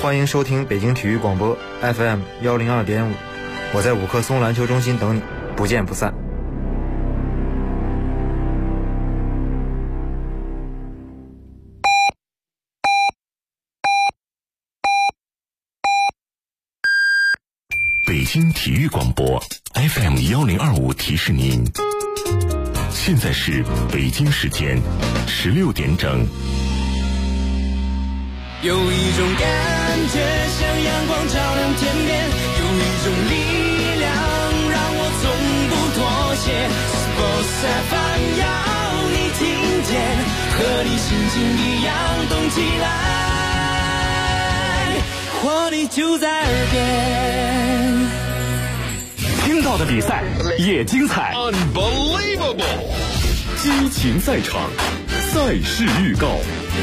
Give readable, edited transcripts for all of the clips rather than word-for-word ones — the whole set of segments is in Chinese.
欢迎收听北京体育广播 FM 102.5，我在五棵松篮球中心等你，不见不散。 北京体育广播 FM 1025提示您，现在是北京时间16点整。 有一种感觉像阳光照亮天边，有一种力量让我从不妥协。Sports FM 要你听见，和你心情一样动起来，活力就在耳边。 听到的比赛也精彩 Unbelievable， 激情赛场，赛事预告。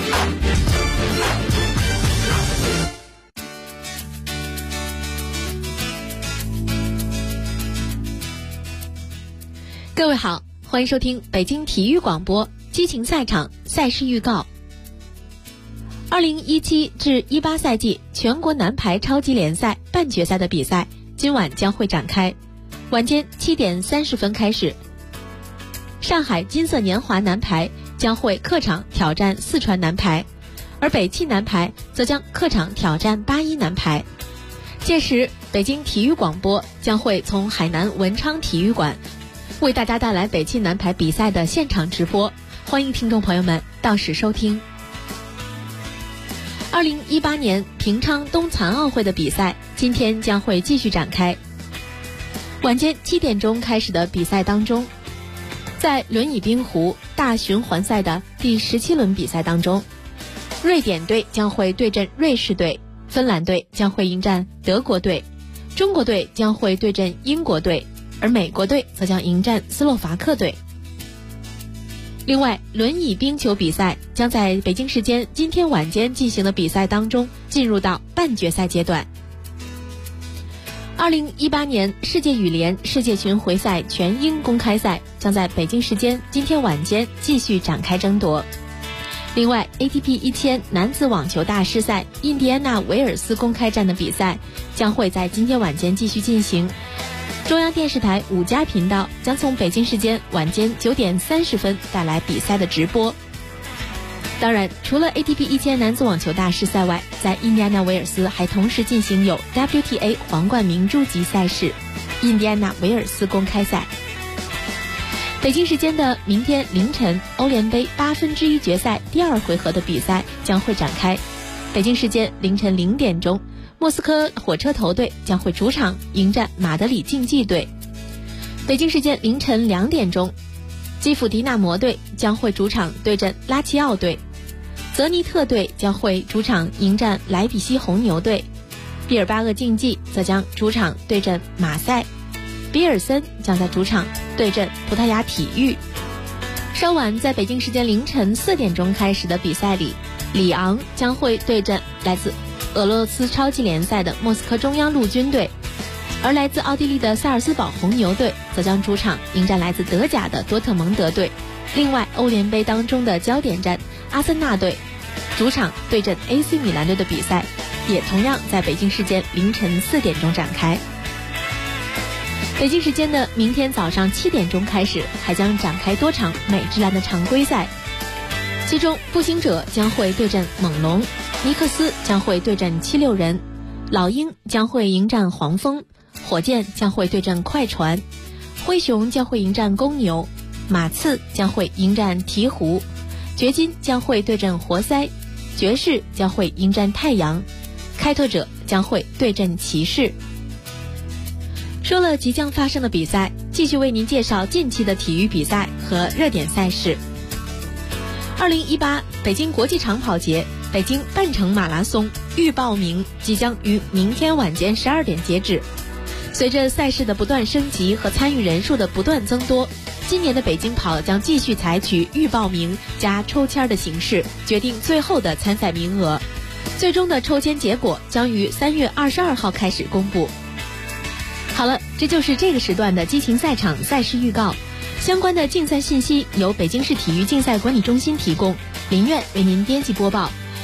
各位好，欢迎收听北京体育广播激情赛场赛事预告。2017至18赛季全国男排超级联赛半决赛的比赛今晚将会展开，晚间7点30分开始。上海金色年华男排将会客场挑战四川男排，而北汽男排则将客场挑战81男排。届时北京体育广播将会从海南文昌体育馆为大家带来北汽男排比赛的现场直播，欢迎听众朋友们到时收听。2018年平昌冬残奥会的比赛今天将会继续展开。晚间7点钟开始的比赛当中，在轮椅冰壶大循环赛的第17轮比赛当中，瑞典队将会对阵瑞士队，芬兰队将会迎战德国队，中国队将会对阵英国队，而美国队则将迎战斯洛伐克队。另外，轮椅冰球比赛将在北京时间今天晚间进行的比赛当中进入到半决赛阶段。2018年世界羽联世界巡回赛全英公开赛将在北京时间今天晚间继续展开争夺。另外 ATP 1000男子网球大师赛印第安纳维尔斯公开战的比赛将会在今天晚间继续进行。中央电视台5家频道将从北京时间晚间9点30分带来比赛的直播。当然，除了 ATP 1000男子网球大师赛外，在印第安纳维尔斯还同时进行有 WTA 皇冠明珠级赛事印第安纳维尔斯公开赛。北京时间的明天凌晨，欧联杯1/8决赛第2回合的比赛将会展开。北京时间凌晨0点钟，莫斯科火车头队将会主场迎战马德里竞技队。北京时间凌晨2点钟，基辅迪纳摩队将会主场对阵拉齐奥队，泽尼特队将会主场迎战莱比锡红牛队，毕尔巴鄂竞技则将主场对阵马赛，比尔森将在主场对阵葡萄牙体育。稍晚在北京时间凌晨4点钟开始的比赛里，里昂将会对阵来自俄罗斯超级联赛的莫斯科中央陆军队，而来自奥地利的萨尔斯堡红牛队则将主场迎战来自德甲的多特蒙德队。另外，欧联杯当中的焦点战阿森纳队主场对阵 AC 米兰队的比赛也同样在北京时间凌晨4点钟展开。北京时间的明天早上7点钟开始，还将展开多场美职篮的常规赛，其中步行者将会对阵猛龙，尼克斯将会对阵76人，老鹰将会迎战黄蜂，火箭将会对阵快船，灰熊将会迎战公牛，马刺将会迎战鹈鹕，掘金将会对阵活塞，爵士将会迎战太阳，开拓者将会对阵骑士。说了即将发生的比赛，继续为您介绍近期的体育比赛和热点赛事。2018北京国际长跑节北京半程马拉松预报名即将于明天晚间12点截止。随着赛事的不断升级和参与人数的不断增多，今年的北京跑将继续采取预报名加抽签的形式决定最后的参赛名额，最终的抽签结果将于3月22号开始公布。好了，这就是这个时段的激情赛场赛事预告。相关的竞赛信息由北京市体育竞赛管理中心提供，林苑为您编辑播报。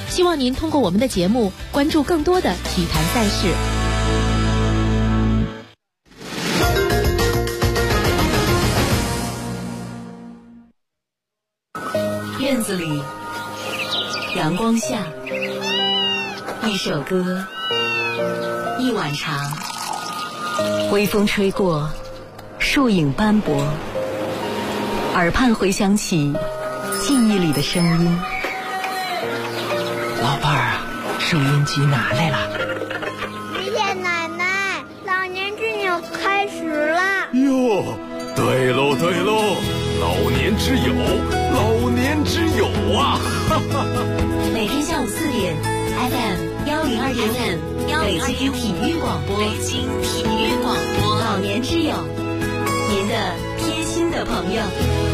希望您通过我们的节目关注更多的体坛赛事。 院子里，阳光下，一首歌，一碗茶，微风吹过，树影斑驳，耳畔回响起记忆里的声音。 老伴儿啊，收音机拿来了。 爷爷奶奶，老年之友开始了。 哟，对喽对喽，老年之友，老年之友啊！哈哈哈。 每天下午4点 FM102.5北京体育广播，北京体育广播，老年之友，您的贴心的朋友。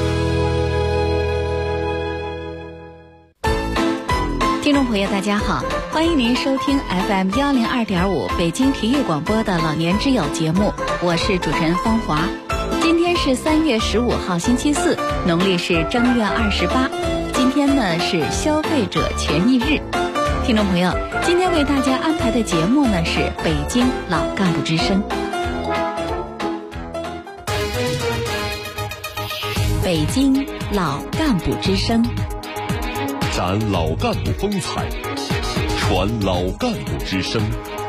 听众朋友大家好，欢迎您收听 FM102.5北京体育广播的老年之友节目，我是主持人芳华。今天是3月15号星期四，农历是正月28，今天呢是消费者权益日。听众朋友，今天为大家安排的节目呢是北京老干部之声。北京老干部之声， 展老干部风采，传老干部之声。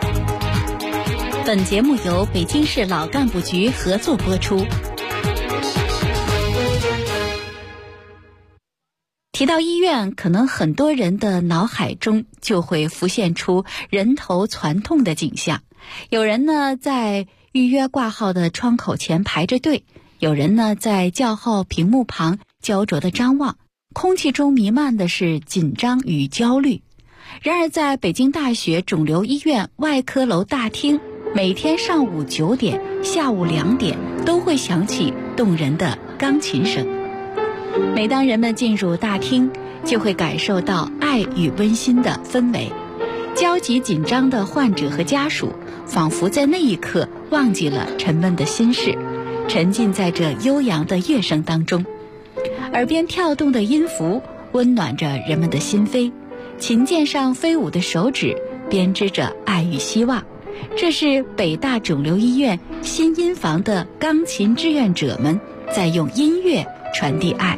本节目由北京市老干部局合作播出。提到医院，可能很多人的脑海中就会浮现出人头攒动的景象。有人呢在预约挂号的窗口前排着队，有人呢在叫号屏幕旁焦灼地张望，空气中弥漫的是紧张与焦虑。然而在北京大学肿瘤医院外科楼大厅，每天上午9点、下午2点都会响起动人的钢琴声。每当人们进入大厅，就会感受到爱与温馨的氛围。焦急紧张的患者和家属仿佛在那一刻忘记了沉闷的心事，沉浸在这悠扬的乐声当中。耳边跳动的音符温暖着人们的心扉，琴键上飞舞的手指编织着爱与希望。这是北大肿瘤医院新音房的钢琴志愿者们在用音乐传递爱。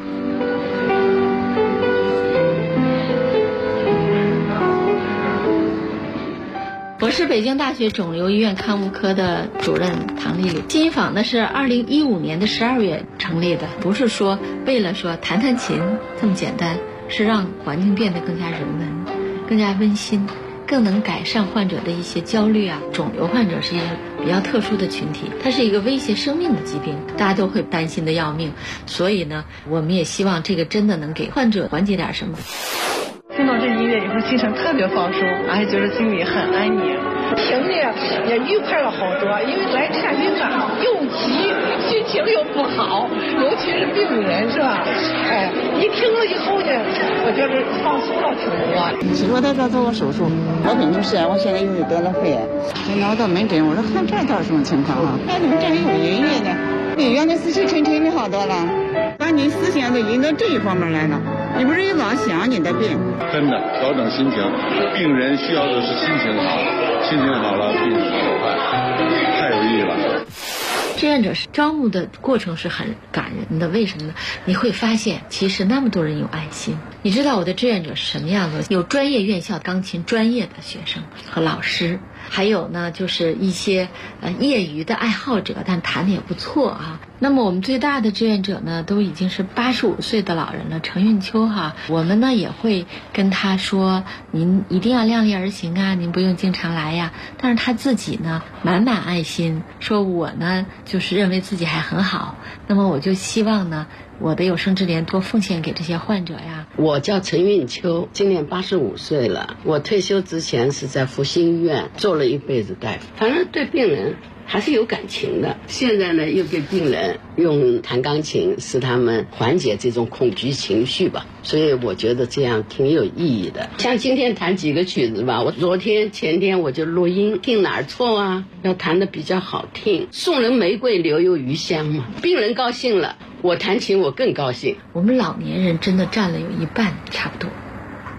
我是北京大学肿瘤医院康复科的主任唐丽丽。新音坊呢是2015年的12月成立的，不是说为了说弹弹琴这么简单，是让环境变得更加人文、更加温馨，更能改善患者的一些焦虑啊。肿瘤患者是一个比较特殊的群体，它是一个威胁生命的疾病，大家都会担心的要命。所以呢，我们也希望这个真的能给患者缓解点什么。 听到这音乐以后，精神特别放松，而且觉得心里很安宁，听着也愉快了好多。因为来看病啊，又急，心情又不好，尤其是病人是吧？哎，一听了以后呢，我觉得放松了挺多。 听说他说做过手术，我跟你说，我现在又得了肺，今天我到门诊，我说看这到底什么情况啊？哎，你们这里有音乐呢，比原来死气沉沉的好多了，把你思想都引到这一方面来了。你不是一老想你的病， 真的调整心情，病人需要的是心情好，心情好了，病人好快，太有意义了。 志愿者是招募的过程是很感人的，为什么呢？你会发现其实那么多人有爱心。你知道我的志愿者是什么样的？有专业院校钢琴专业的学生和老师，还有呢就是一些业余的爱好者，但弹得也不错啊。那么我们最大的志愿者呢都已经是85岁的老人了，程运秋哈，我们呢也会跟他说，您一定要量力而行啊，您不用经常来呀。但是他自己呢满满爱心，说我呢就是认为自己还很好，那么我就希望呢我的有生之年多奉献给这些患者呀。 我叫陈运秋，今年85岁了。我退休之前是在复兴医院做了一辈子大夫，反正对病人还是有感情的。现在呢又给病人用弹钢琴，使他们缓解这种恐惧情绪吧，所以我觉得这样挺有意义的。像今天弹几个曲子吧，我昨天前天我就录音，听哪儿错啊，要弹得比较好听。送人玫瑰留有余香嘛，病人高兴了，我弹琴我更高兴。 我们老年人真的占了有一半差不多，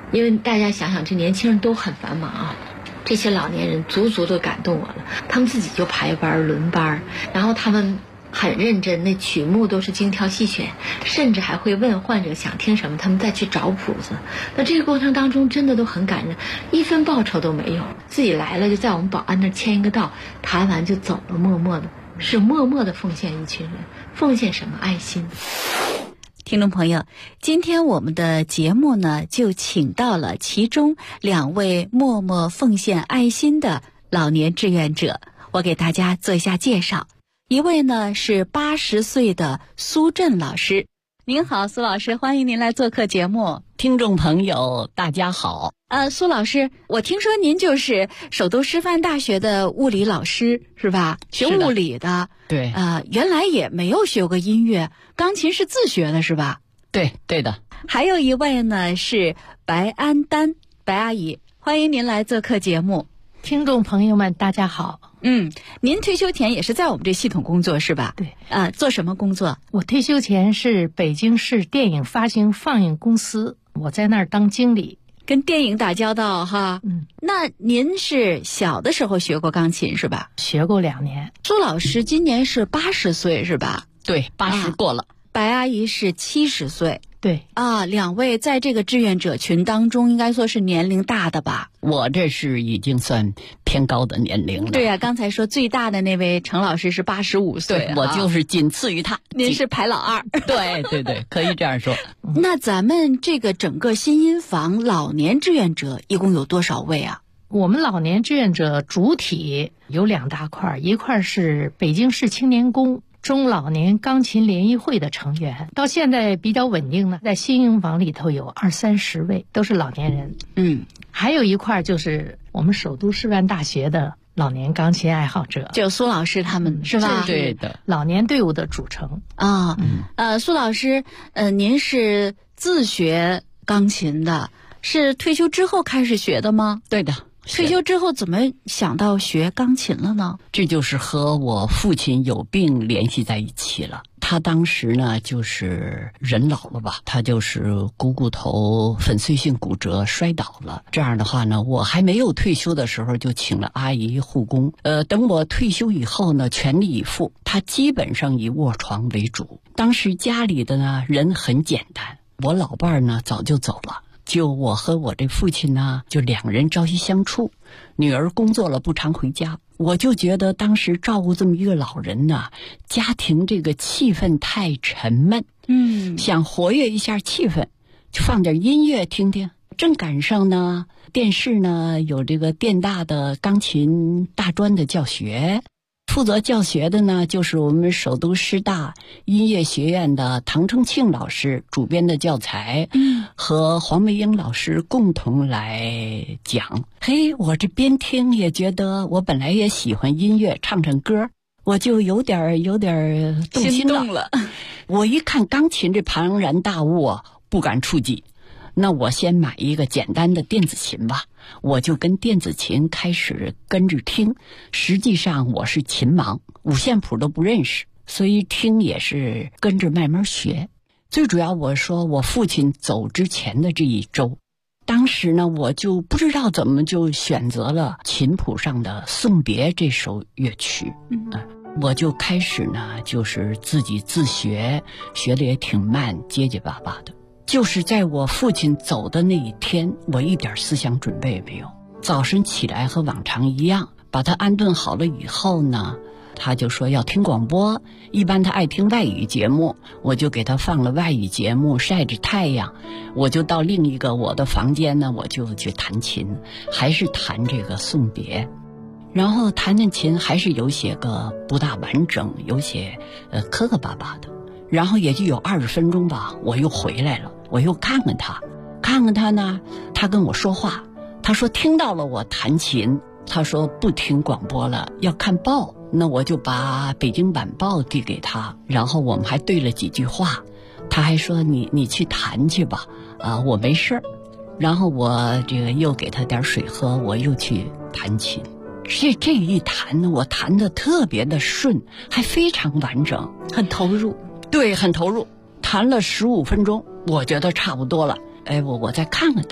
因为大家想想，这年轻人都很繁忙啊，这些老年人足足都感动我了。他们自己就排班轮班，然后他们很认真，那曲目都是精挑细选，甚至还会问患者想听什么，他们再去找谱子。那这个过程当中真的都很感人，一分报酬都没有，自己来了就在我们保安那签一个到，谈完就走了，默默的，是默默的奉献一群人，奉献什么？爱心。 听众朋友，今天我们的节目呢，就请到了其中2位默默奉献爱心的老年志愿者，我给大家做一下介绍。一位呢是80岁的苏振老师。您好，苏老师，欢迎您来做客节目。 听众朋友大家好。 苏老师，我听说您就是首都师范大学的物理老师是吧？学物理的。 对。 原来也没有学过音乐，钢琴是自学的是吧？ 对的。 还有一位呢是白安丹，白阿姨，欢迎您来做客节目。 听众朋友们大家好。 您退休前也是在我们这系统工作是吧？ 对。 做什么工作？ 我退休前是北京市电影发行放映公司，我在那儿当经理。 跟电影打交道哈。那您是小的时候学过钢琴是吧？ 学过2年。 苏老师今年是80岁是吧？ 对，80过了。 白阿姨是70岁。 对。 2位在这个志愿者群当中应该说是年龄大的吧？ 我这是已经算偏高的年龄了。 对呀，刚才说最大的那位程老师是85岁。 对，我就是仅次于他。 您是排老2。 对，可以这样说。 那咱们这个整个新音房老年志愿者一共有多少位啊？ 我们老年志愿者主体有2大块，一块是北京市青年宫中老年钢琴联谊会的成员，到现在比较稳定呢，在新营房里头有20-30位，都是老年人。还有一块就是我们首都师范大学的老年钢琴爱好者， 就苏老师他们是吧？ 对的， 老年队伍的组成啊。苏老师，您是自学钢琴的，是退休之后开始学的吗？ 对的。 退休之后怎么想到学钢琴了呢？ 这就是和我父亲有病联系在一起了。他当时呢就是人老了吧，他就是股头粉碎性骨折摔倒了。这样的话呢，我还没有退休的时候就请了阿姨护工。等我退休以后呢，全力以赴。他基本上以卧床为主。当时家里的呢人很简单，我老伴儿呢早就走了。就我和我这父亲呢，就2人朝夕相处。女儿工作了不常回家，我就觉得当时照顾这么一个老人呢，家庭这个气氛太沉闷。想活跃一下气氛，就放点音乐听听。正赶上呢，电视呢有这个电大的钢琴大专的教学。负责教学的呢，就是我们首都师大音乐学院的唐承庆老师主编的教材，和黄梅英老师共同来讲。我这边听也觉得，我本来也喜欢音乐，唱歌，我就有点动心了。我一看钢琴这庞然大物啊，不敢触及。那我先买一个简单的电子琴吧，我就跟电子琴开始跟着听。实际上我是琴盲，五线谱都不认识，所以听也是跟着慢慢学。最主要我说我父亲走之前的这一周，当时呢我就不知道怎么就选择了琴谱上的《送别》这首乐曲。我就开始呢就是自己自学，学得也挺慢，结结巴巴的。就是在我父亲走的那一天，我一点思想准备也没有。早晨起来和往常一样，把他安顿好了以后呢，他就说要听广播。一般他爱听外语节目，我就给他放了外语节目，晒着太阳。我就到另一个我的房间呢，我就去弹琴，还是弹这个送别。然后弹琴还是有些个不大完整，有些磕磕巴巴的。然后也就有20分钟吧，我又回来了，我又看看他呢，他跟我说话，他说听到了我弹琴，他说不听广播了，要看报。那我就把北京晚报递给他，然后我们还对了几句话，他还说你去弹去吧，我没事儿。然后我这个又给他点水喝，我又去弹琴。这一弹呢，我弹得特别的顺，还非常完整， 很投入。 对，很投入。弹了15分钟，我觉得差不多了。我再看看他，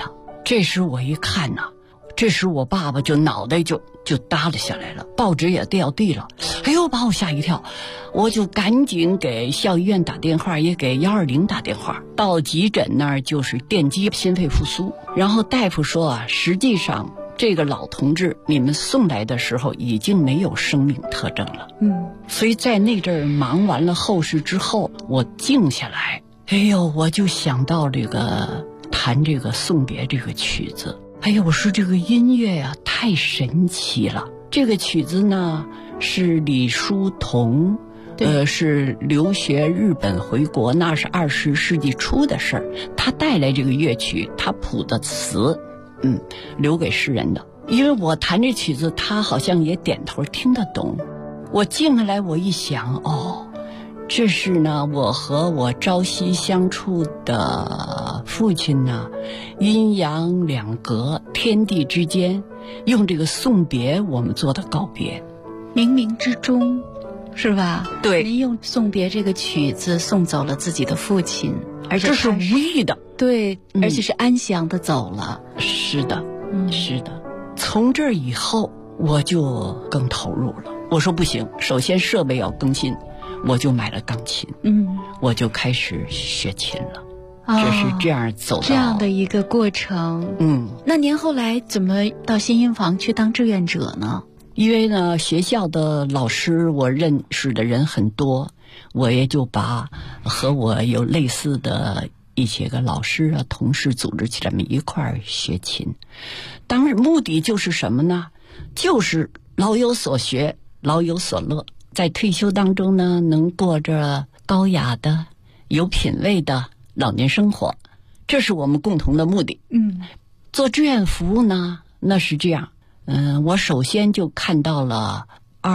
这时我一看呐，这时我爸爸就脑袋就耷拉下来了，报纸也掉地了，哎呦，把我吓一跳。我就赶紧给校医院打电话，也给120打电话。到急诊那儿就是电击心肺复苏，然后大夫说啊，实际上这个老同志你们送来的时候已经没有生命特征了。所以在那阵儿忙完了后事之后，我静下来，哎呦，我就想到这个弹这个送别这个曲子。哎呦，我说这个音乐呀，太神奇了。这个曲子呢是李叔同，是留学日本回国，那是20世纪初的事儿。他带来这个乐曲，他谱的词，留给世人的。因为我弹这曲子，他好像也点头听得懂。我静下来，我一想，哦，这是呢我和我朝夕相处的父亲呢，阴阳两隔，天地之间，用这个送别我们做的告别， 冥冥之中，是吧？ 对， 您用送别这个曲子送走了自己的父亲，而且这是无意的， 对，而且是安详的走了。 是的，是的。从这以后我就更投入了。我说不行，首先设备要更新，我就买了钢琴，我就开始学琴了。这是这样走到这样的一个过程。那您后来怎么到新音房去当志愿者呢？ 因为呢，学校的老师我认识的人很多，我也就把和我有类似的一些个老师啊、同事组织起来，一块儿学琴。当然，目的就是什么呢？就是老有所学，老有所乐，在退休当中呢，能过着高雅的、有品位的老年生活，这是我们共同的目的。做志愿服务呢，那是这样。我首先就看到了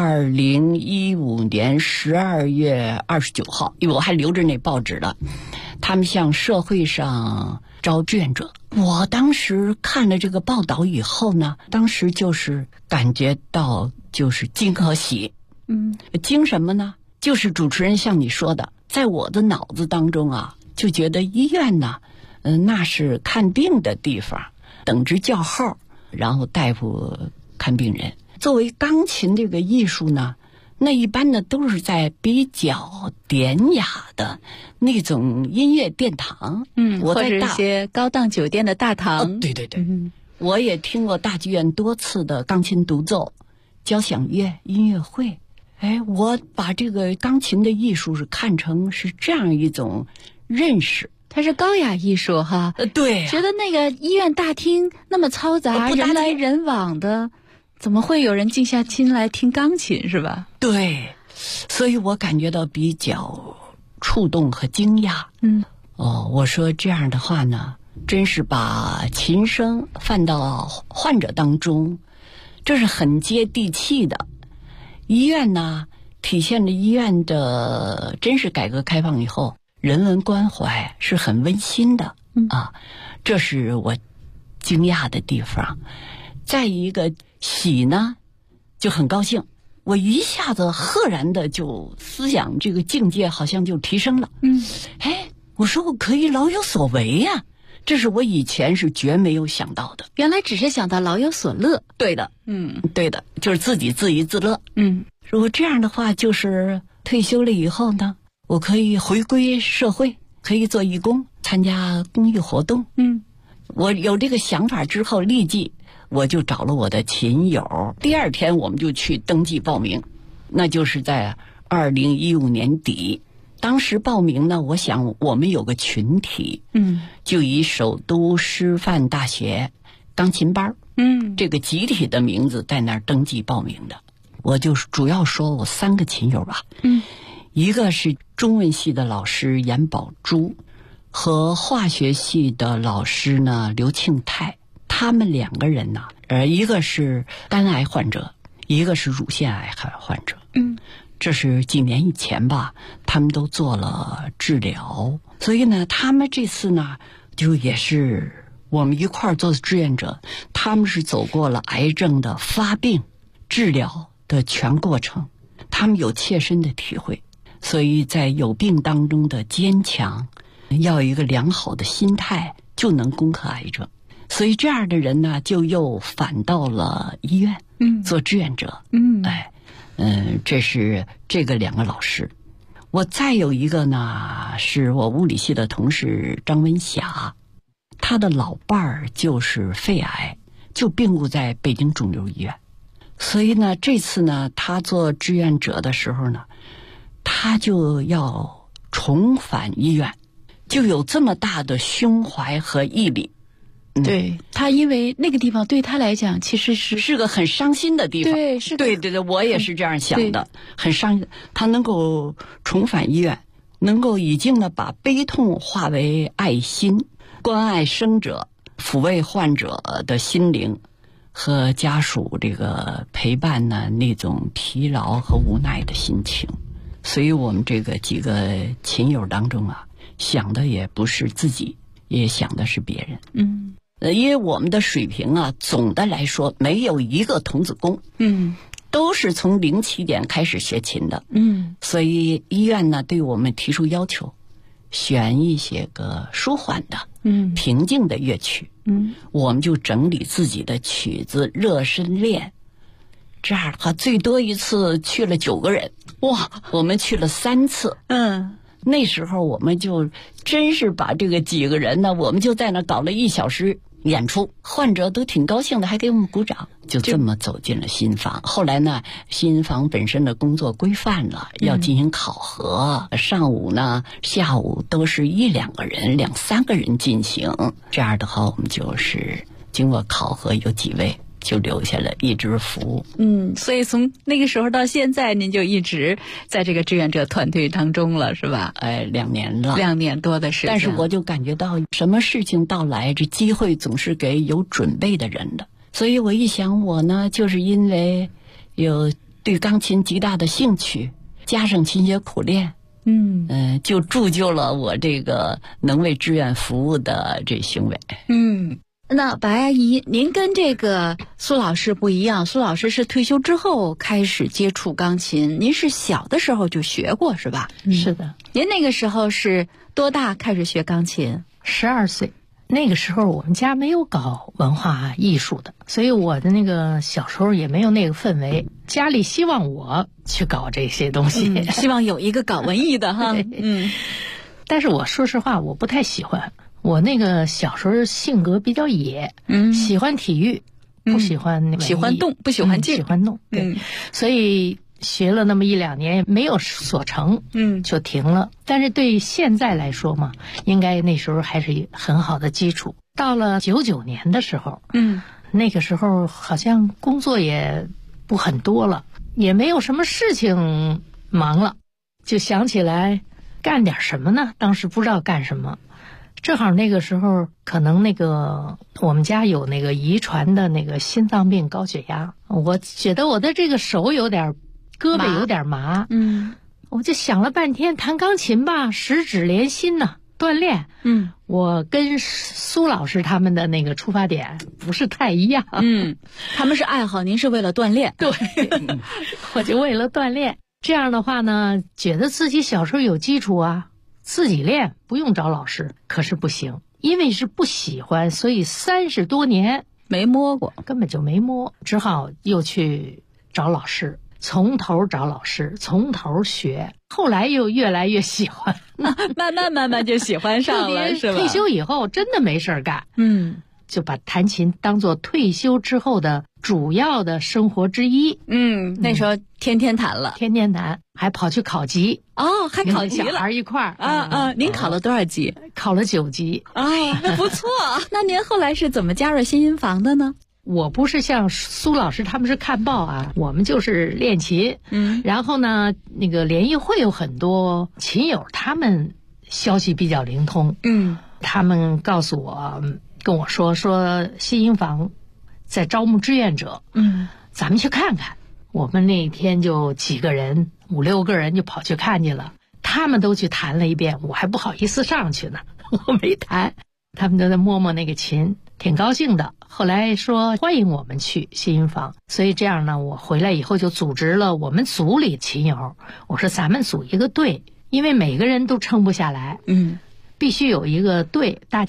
2015年12月29号，因为我还留着那报纸了，他们向社会上招志愿者。我当时看了这个报道以后呢，当时就是感觉到就是惊和喜。惊什么呢？就是主持人像你说的，在我的脑子当中啊，就觉得医院呢，那是看病的地方，等着叫号，然后大夫看病人。作为钢琴这个艺术呢，那一般呢都是在比较典雅的那种音乐殿堂，我在或者一些高档酒店的大堂。 对对对，我也听过大剧院多次的钢琴独奏、交响乐音乐会。我把这个钢琴的艺术是看成是这样一种认识， 它是高雅艺术哈。 对， 觉得那个医院大厅那么嘈杂，人来人往的，怎么会有人静下心来听钢琴，是吧？ 对，所以我感觉到比较触动和惊讶。我说这样的话呢，真是把琴声放到患者当中，这是很接地气的。医院呢，体现了医院的真是改革开放以后人文关怀，是很温馨的这是我惊讶的地方。再一个喜呢，就很高兴，我一下子赫然的就思想这个境界好像就提升了。我说我可以老有所为呀，这是我以前是绝没有想到的。 原来只是想到老有所乐。 对的，对的，就是自己自娱自乐。如果这样的话，就是退休了以后呢，我可以回归社会，可以做义工，参加公益活动。我有这个想法之后，立即我就找了我的琴友，第二天我们就去登记报名，那就是在2015年底。当时报名呢，我想我们有个群体，就以首都师范大学钢琴班，这个集体的名字在那儿登记报名的。我就是主要说我3个琴友吧，一个是中文系的老师严宝珠，和化学系的老师呢刘庆泰，他们2个人呢，一个是肝癌患者，一个是乳腺癌患者。这是几年以前吧，他们都做了治疗，所以呢，他们这次呢，就也是我们一块儿做的志愿者，他们是走过了癌症的发病、治疗的全过程，他们有切身的体会，所以在有病当中的坚强，要有一个良好的心态，就能攻克癌症。 所以这样的人呢，就又返到了医院，做志愿者。这是这个2个老师。我再有一个呢，是我物理系的同事张文霞，他的老伴儿就是肺癌，就病故在北京肿瘤医院。所以呢，这次呢，他做志愿者的时候呢，他就要重返医院，就有这么大的胸怀和毅力。 对，他因为那个地方对他来讲其实是个很伤心的地方。 对，是对，我也是这样想的，很伤。他能够重返医院，能够已经呢把悲痛化为爱心，关爱生者，抚慰患者的心灵，和家属这个陪伴呢那种疲劳和无奈的心情。所以我们这个几个琴友当中啊，想的也不是自己，也想的是别人。因为我们的水平啊，总的来说没有一个童子功，都是从0起点开始学琴的，所以医院呢对我们提出要求，选一些个舒缓的，平静的乐曲，我们就整理自己的曲子，热身练。这样的话，最多一次去了9个人，哇，我们去了3次，那时候我们就真是把这个几个人呢，我们就在那搞了1小时演出，患者都挺高兴的，还给我们鼓掌。就这么走进了新房。后来呢，新房本身的工作规范了，要进行考核，上午呢下午都是1、2个人2、3个人进行。这样的话，我们就是经过考核，有几位就留下了，一直服务。 所以从那个时候到现在，您就一直在这个志愿者团队当中了，是吧 ？2年了 ，2年多的时间。 但是我就感觉到，什么事情到来，这机会总是给有准备的人的。所以我一想，我呢，就是因为有对钢琴极大的兴趣，加上勤学苦练，就铸就了我这个能为志愿服务的这行为。 那白阿姨，您跟这个苏老师不一样，苏老师是退休之后开始接触钢琴，您是小的时候就学过是吧？ 是的。 您那个时候是多大开始学钢琴 ？12岁。那个时候我们家没有搞文化艺术的，所以我的那个小时候也没有那个氛围，家里希望我去搞这些东西， 希望有一个搞文艺的哈。 但是我说实话，我不太喜欢。我那个小时候性格比较野，喜欢体育，不喜欢喜欢动，不喜欢静， 喜欢动。对，所以学了那么1、2年没有所成，就停了。但是对现在来说嘛，应该那时候还是很好的基础。到了99年的时候，那个时候好像工作也不很多了，也没有什么事情忙了，就想起来干点什么呢？当时不知道干什么。正好那个时候可能那个我们家有那个遗传的那个心脏病高血压，我觉得我的这个手有点胳膊有点麻，我就想了半天，弹钢琴吧，十指连心呢，锻炼。我跟苏老师他们的那个出发点不是太一样。 他们是爱好，您是为了锻炼。 对，我就为了锻炼。这样的话呢，觉得自己小时候有基础啊，自己练不用找老师。可是不行，因为是不喜欢，所以30多年没摸过， 根本就没摸，只好又去找老师，从头找老师，从头学。后来又越来越喜欢， 慢慢就喜欢上了，是吧？ 退休以后真的没事干，就把弹琴当做退休之后的主要的生活之一。 那时候天天弹了， 天天弹，还跑去考级。 还考级了， 小孩一块儿您考了多少级？ 考了9级。 那不错。那您后来是怎么加入新音房的呢？ 我不是像苏老师他们是看报啊，我们就是练琴。然后呢，那个联谊会有很多琴友，他们消息比较灵通。他们告诉我，跟我说新音房在招募志愿者。咱们去看看。我们那天就几个人，5、6个人就跑去看去了。他们都去弹了一遍，我还不好意思上去呢，我没弹。他们都在摸摸那个琴，挺高兴的。后来说欢迎我们去新音房，所以这样呢，我回来以后就组织了我们组里琴友。我说咱们组一个队，因为每个人都撑不下来，必须有一个队，大家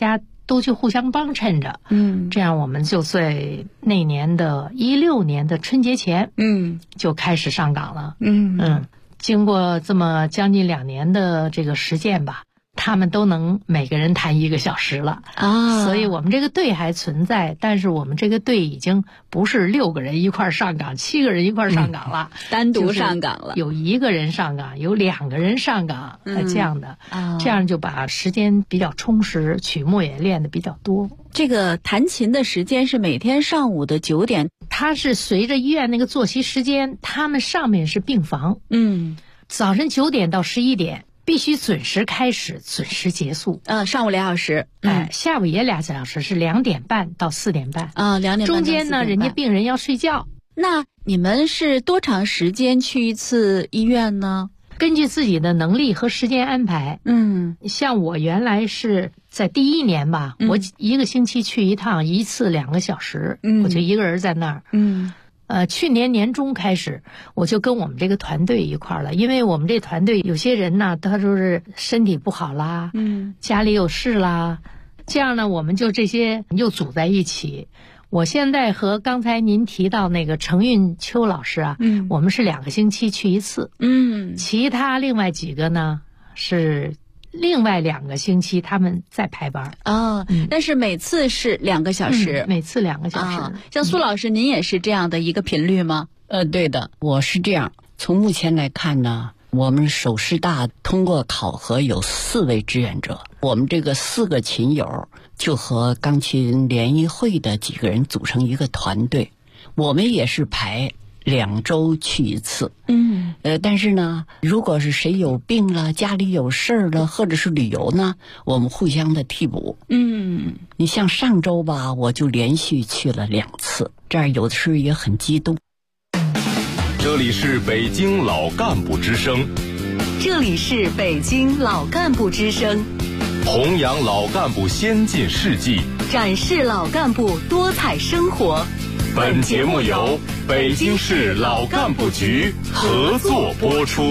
都去互相帮衬着。这样我们就在那年的16年的春节前，就开始上岗了。经过这么将近2年的这个实践吧，他们都能每个人弹1个小时了啊，所以我们这个队还存在，但是我们这个队已经不是6个人一块上岗，7个人一块上岗了， 单独上岗了， 有1个人上岗，有2个人上岗，这样的，这样就把时间比较充实，曲目也练得比较多。 这个弹琴的时间是每天上午的9点， 它是随着医院那个作息时间，他们上面是病房，早晨9点到11点。必须准时开始，准时结束。 上午2小时， 下午也2小时，是2点半到4点半。 2点半。 中间呢，人家病人要睡觉。 那你们是多长时间去一次医院呢？ 根据自己的能力和时间安排。像我原来是在第1年吧，我1个星期去一趟，1次2个小时，我就一个人在那儿。去年年中开始，我就跟我们这个团队一块儿了，因为我们这团队有些人呢，他就是身体不好啦，家里有事啦，这样呢，我们就这些又组在一起。我现在和刚才您提到那个程运秋老师啊，我们是2个星期去一次，其他另外几个呢是另外2个星期他们在排班但是每次是2个小时， 每次2个小时。 像苏老师，您也是这样的一个频率吗？ 对的，我是这样。从目前来看呢，我们首师大通过考核有4位志愿者，我们这个4个琴友就和钢琴联谊会的几个人组成一个团队，我们也是排2周去一次。但是呢，如果是谁有病了，家里有事儿了，或者是旅游呢，我们互相的替补。你像上周吧，我就连续去了2次，这样有的时候也很激动。 这里是北京老干部之声， 这里是北京老干部之声， 弘扬老干部先进事迹， 展示老干部多彩生活。 本节目由北京市老干部局合作播出。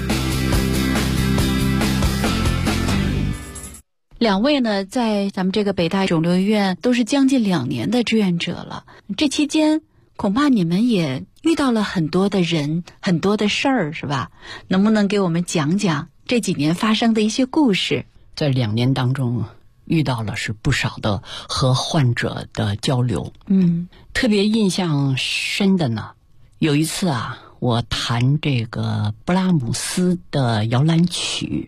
2位呢，在咱们这个北大肿瘤医院都是将近2年的志愿者了。这期间，恐怕你们也遇到了很多的人，很多的事儿，是吧？能不能给我们讲讲这几年发生的一些故事？ 在2年当中，遇到了是不少的和患者的交流。特别印象深的呢，有一次啊，我弹这个布拉姆斯的摇篮曲。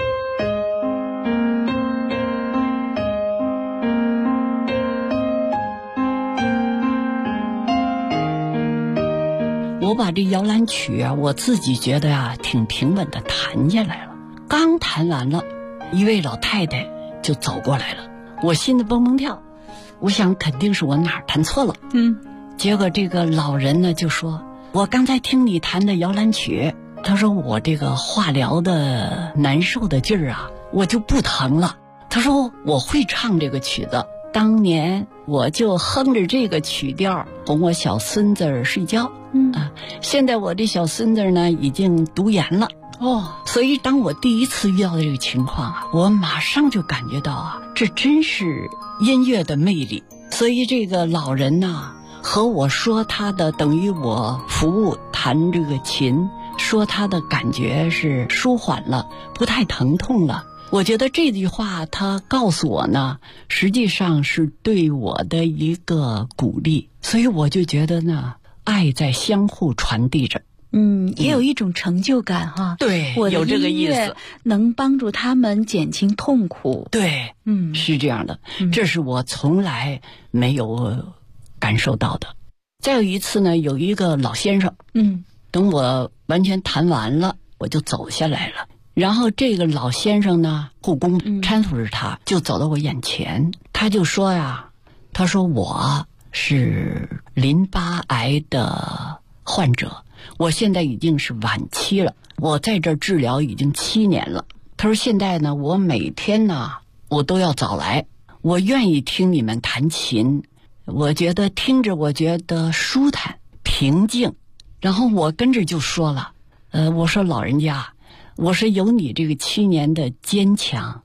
我把这摇篮曲啊，我自己觉得啊，挺平稳的弹下来了。刚弹完了，一位老太太就走过来了，我心里蹦蹦跳，我想肯定是我哪儿弹错了。结果这个老人呢就说，我刚才听你弹的摇篮曲，他说我这个化疗的难受的劲儿啊，我就不疼了。他说我会唱这个曲子，当年我就哼着这个曲调哄我小孙子睡觉。现在我这小孙子呢已经读研了。所以当我第一次遇到的这个情况啊，我马上就感觉到啊，这真是音乐的魅力。所以这个老人呢，和我说他的，等于我服务弹这个琴，说他的感觉是舒缓了，不太疼痛了。我觉得这句话他告诉我呢，实际上是对我的一个鼓励。所以我就觉得呢，爱在相互传递着。 也有一种成就感哈。 对，有这个意思， 能帮助他们减轻痛苦。 对，是这样的，这是我从来没有感受到的。再有一次呢，有一个老先生，等我完全弹完了，我就走下来了。然后这个老先生呢，护工搀扶着他，就走到我眼前，他就说呀，他说我是淋巴癌的患者。我现在已经是晚期了，我在这儿治疗已经7年了。他说现在呢，我每天呢，我都要早来，我愿意听你们弹琴，我觉得听着我觉得舒坦平静。然后我跟着就说了，我说老人家，我说有你这个7年的坚强，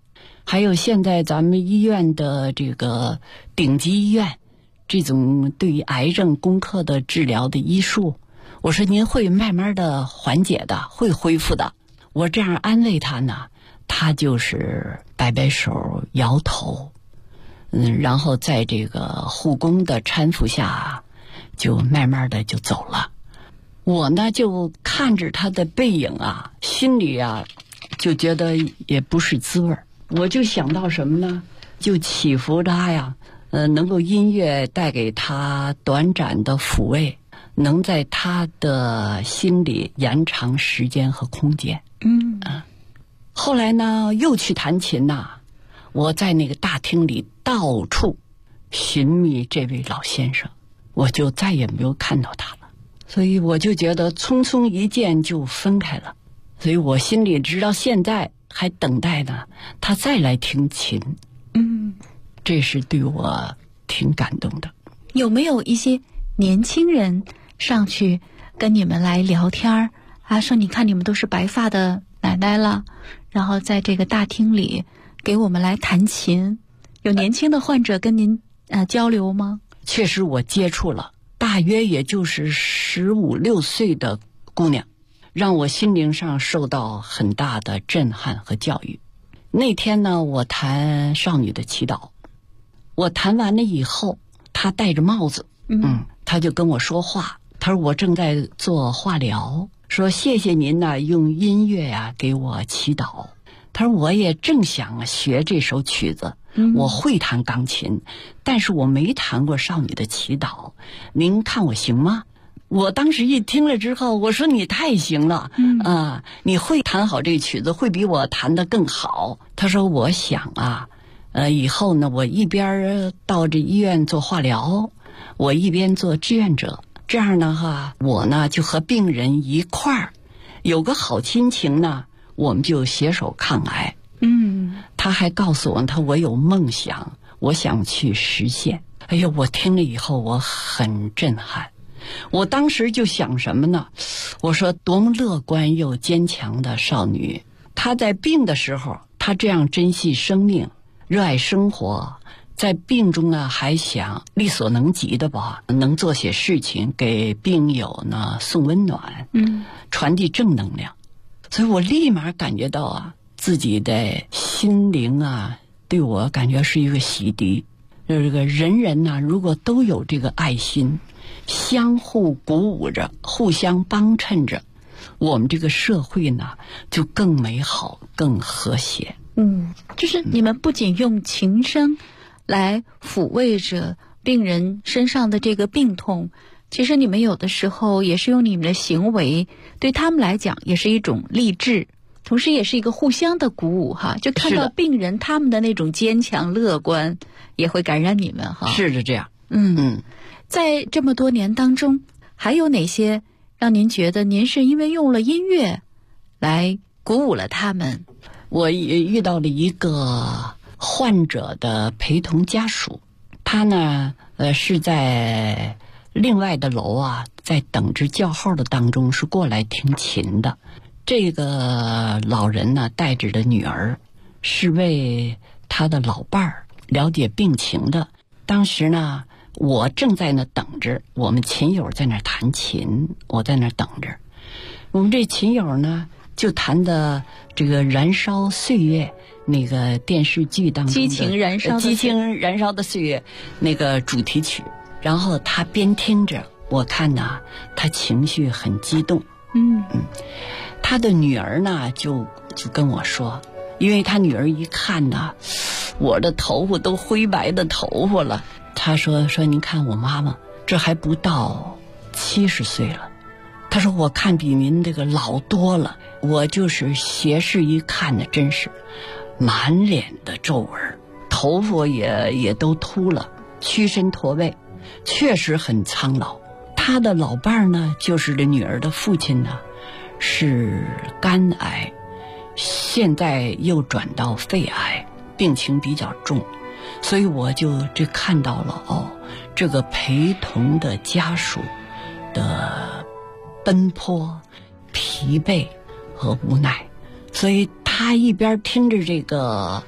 还有现在咱们医院的这个顶级医院，这种对于癌症攻克的治疗的医术，我说您会慢慢的缓解的，会恢复的。我这样安慰他呢，他就是摆摆手摇头，然后在这个护工的搀扶下就慢慢的就走了。我呢就看着他的背影啊，心里啊就觉得也不是滋味。我就想到什么呢，就祈福他呀，能够音乐带给他短暂的抚慰，能在他的心里延长时间和空间。后来呢又去弹琴呐，我在那个大厅里到处寻觅这位老先生，我就再也没有看到他了。所以我就觉得匆匆一见就分开了，所以我心里直到现在还等待呢他再来听琴。这是对我挺感动的。 有没有一些年轻人上去跟你们来聊天啊，说你看你们都是白发的奶奶了，然后在这个大厅里给我们来弹琴，有年轻的患者跟您交流吗？ 确实我接触了，大约也就是15、16岁的姑娘，让我心灵上受到很大的震撼和教育。那天呢，我弹少女的祈祷，我弹完了以后，她戴着帽子，她就跟我说话，她说我正在做化疗，说谢谢您呢，用音乐啊给我祈祷。她说我也正想学这首曲子，我会弹钢琴，但是我没弹过少女的祈祷，您看我行吗？我当时一听了之后，我说你太行了，你会弹好这曲子，会比我弹得更好。他说我想啊，以后呢，我一边到这医院做化疗，我一边做志愿者，这样呢我呢就和病人一块儿有个好心情呢，我们就携手抗癌。他还告诉我，我有梦想，我想去实现。哎呦，我听了以后我很震撼。我当时就想什么呢？我说多么乐观又坚强的少女，她在病的时候，她这样珍惜生命，热爱生活，在病中呢还想力所能及的吧，能做些事情给病友呢送温暖，传递正能量。所以我立马感觉到啊，自己的心灵啊对我感觉是一个洗涤。这个人呢，如果都有这个爱心，相互鼓舞着，互相帮衬着，我们这个社会呢就更美好更和谐。 就是你们不仅用琴声来抚慰着病人身上的这个病痛，其实你们有的时候也是用你们的行为，对他们来讲也是一种励志，同时也是一个互相的鼓舞哈。就看到病人他们的那种坚强乐观，也会感染你们哈。 是的，这样。 在这么多年当中，还有哪些让您觉得您是因为用了音乐来鼓舞了他们？ 我也遇到了一个患者的陪同家属，他呢是在另外的楼啊，在等着叫号的当中是过来听琴的。这个老人呢带着的女儿是为他的老伴儿了解病情的。当时呢我正在那等着，我们琴友在那弹琴，我在那等着。我们这琴友呢就弹的这个燃烧岁月那个电视剧当中的激情燃烧的岁月那个主题曲，然后他边听着，我看呢他情绪很激动。他的女儿呢就跟我说，因为他女儿一看呢我的头发都灰白的头发了，他说您看我妈妈这还不到70岁了，他说我看比您这个老多了。我就是斜视一看呢，真是满脸的皱纹，头发也都秃了，屈身驼背，确实很苍老。他的老伴呢，就是这女儿的父亲呢，是肝癌，现在又转到肺癌，病情比较重。所以我就这看到了这个陪同的家属的奔波、疲惫和无奈。所以他一边听着这个琴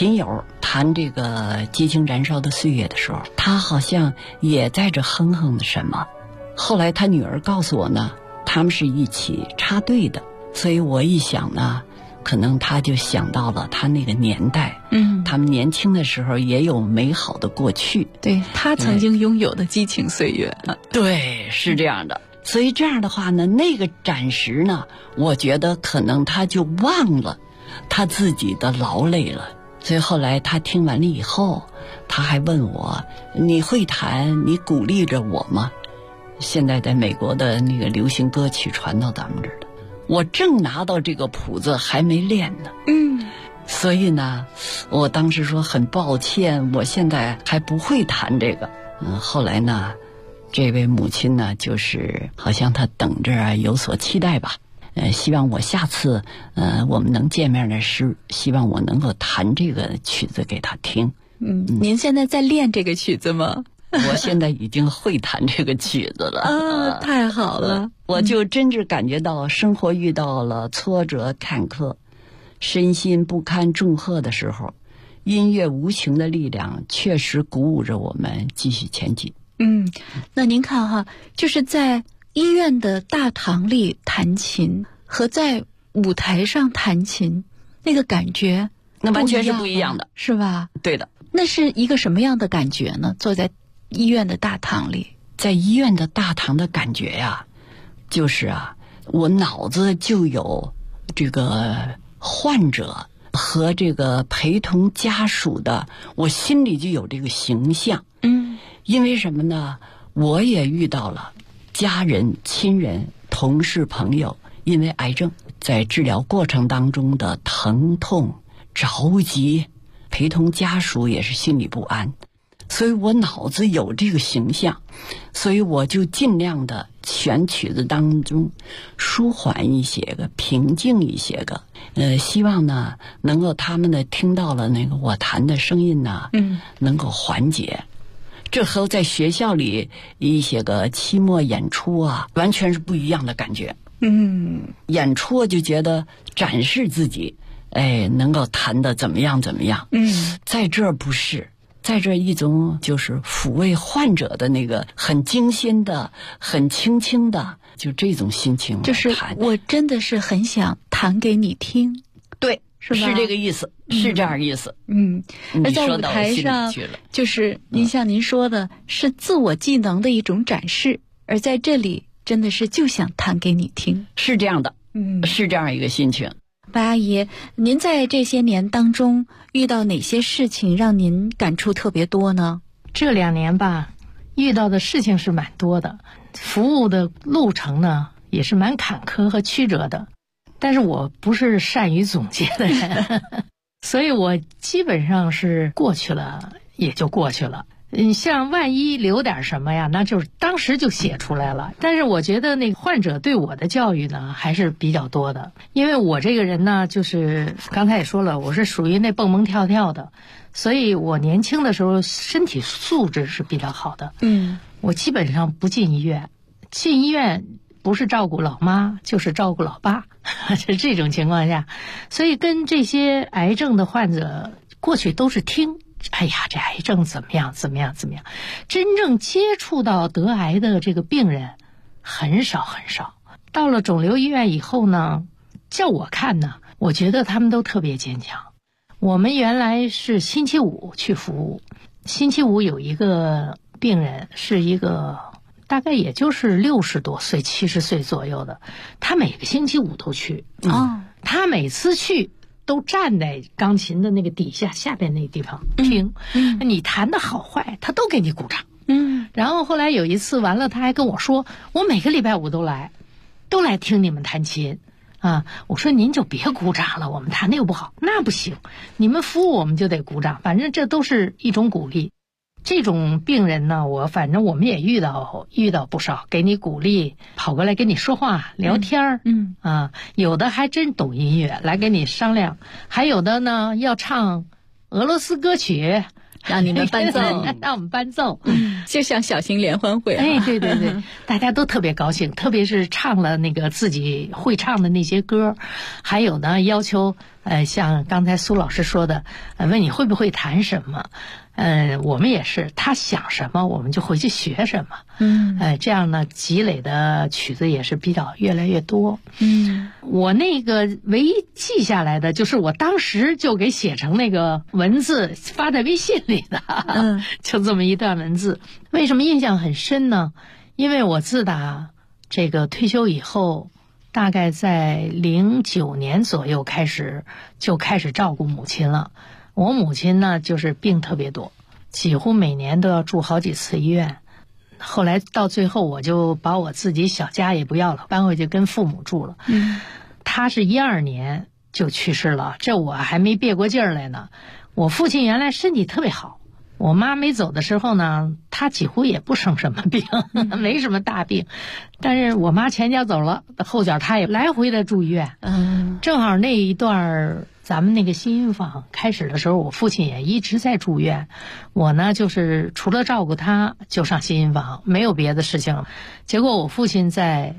琴友弹这个激情燃烧的岁月的时候，他好像也在这哼哼的什么。后来他女儿告诉我呢，他们是一起插队的，所以我一想呢，可能他就想到了他那个年代，他们年轻的时候也有美好的过去， 对他曾经拥有的激情岁月。 对，是这样的。所以这样的话呢，那个暂时呢，我觉得可能他就忘了他自己的劳累了。所以后来他听完了以后，他还问我，你会弹，你鼓励着我吗？现在在美国的那个流行歌曲传到咱们这儿了，我正拿到这个谱子还没练呢。所以呢，我当时说很抱歉，我现在还不会弹这个。后来呢，这位母亲呢，就是好像她等着有所期待吧。希望我下次我们能见面的是希望我能够弹这个曲子给她听。 您现在在练这个曲子吗？ 我现在已经会弹这个曲子了。 太好了。 我就真是感觉到生活遇到了挫折坎坷，身心不堪重荷的时候，音乐无情的力量确实鼓舞着我们继续前进。 那您看哈，就是在医院的大堂里弹琴和在舞台上弹琴，那个感觉那完全是不一样的， 是吧？ 对的。 那是一个什么样的感觉呢？坐在医院的大堂里， 在医院的大堂的感觉呀，就是我脑子就有这个患者和这个陪同家属的，我心里就有这个形象。因为什么呢？我也遇到了家人、亲人、同事、朋友因为癌症在治疗过程当中的疼痛、着急，陪同家属也是心里不安，所以我脑子有这个形象，所以我就尽量的选曲子当中舒缓一些个，平静一些个，希望呢能够他们呢听到了那个我弹的声音呢，能够缓解。这和在学校里一些个期末演出完全是不一样的感觉。演出就觉得展示自己，能够弹得怎么样怎么样。在这儿不是，在这一种就是抚慰患者的那个很精心的、很轻轻的，就这种心情。 就是我真的是很想弹给你听。 对， 是吧？ 是这个意思，是这样意思。 而在舞台上，就是您像您说的，是自我技能的一种展示，而在这里真的是就想弹给你听， 是这样的。是这样一个心情。 白阿姨，您在这些年当中遇到哪些事情让您感触特别多呢？ 这2年吧，遇到的事情是蛮多的，服务的路程呢也是蛮坎坷和曲折的。但是我不是善于总结的人，所以我基本上是过去了也就过去了。像万一留点什么呀，那就是当时就写出来了。但是我觉得那个患者对我的教育呢还是比较多的，因为我这个人呢，就是刚才也说了，我是属于那蹦蹦跳跳的，所以我年轻的时候身体素质是比较好的。我基本上不进医院，进医院不是照顾老妈就是照顾老爸，是这种情况下，所以跟这些癌症的患者过去都是听，哎呀，这癌症怎么样怎么样怎么样，真正接触到得癌的这个病人很少很少。到了肿瘤医院以后呢，叫我看呢，我觉得他们都特别坚强。我们原来是星期五去服务，星期五有一个病人是一个大概也就是60多岁70岁左右的，他每个星期五都去。他每次去都站在钢琴的那个底下下边那地方听，你弹的好坏他都给你鼓掌。然后后来有一次完了，他还跟我说，我每个礼拜五都来听你们弹琴我说您就别鼓掌了，我们弹的又不好。那不行，你们服务我们就得鼓掌，反正这都是一种鼓励。这种病人呢，反正我们也遇到不少，给你鼓励，跑过来跟你说话聊天有的还真懂音乐来跟你商量，还有的呢要唱俄罗斯歌曲让你们伴奏， 让我们伴奏， 就像小型联欢会。 哎，对对对，大家都特别高兴，特别是唱了那个自己会唱的那些歌，还有呢要求像刚才苏老师说的，问你会不会弹什么。我们也是，他想什么我们就回去学什么。这样呢，积累的曲子也是比较越来越多。我那个唯一记下来的就是我当时就给写成那个文字发在微信里的，就这么一段文字。为什么印象很深呢？因为我自打这个退休以后，大概在09年左右开始照顾母亲了。我母亲呢，就是病特别多，几乎每年都要住好几次医院。后来到最后，我就把我自己小家也不要了，搬回去跟父母住了。她是12年就去世了，这我还没憋过劲儿来呢。我父亲原来身体特别好，我妈没走的时候呢，他几乎也不生什么病，没什么大病。但是我妈前脚走了，后脚他也来回的住医院。正好那一段咱们那个新婴坊开始的时候，我父亲也一直在住院。我呢，就是除了照顾他，就上新婴坊，没有别的事情了。结果我父亲在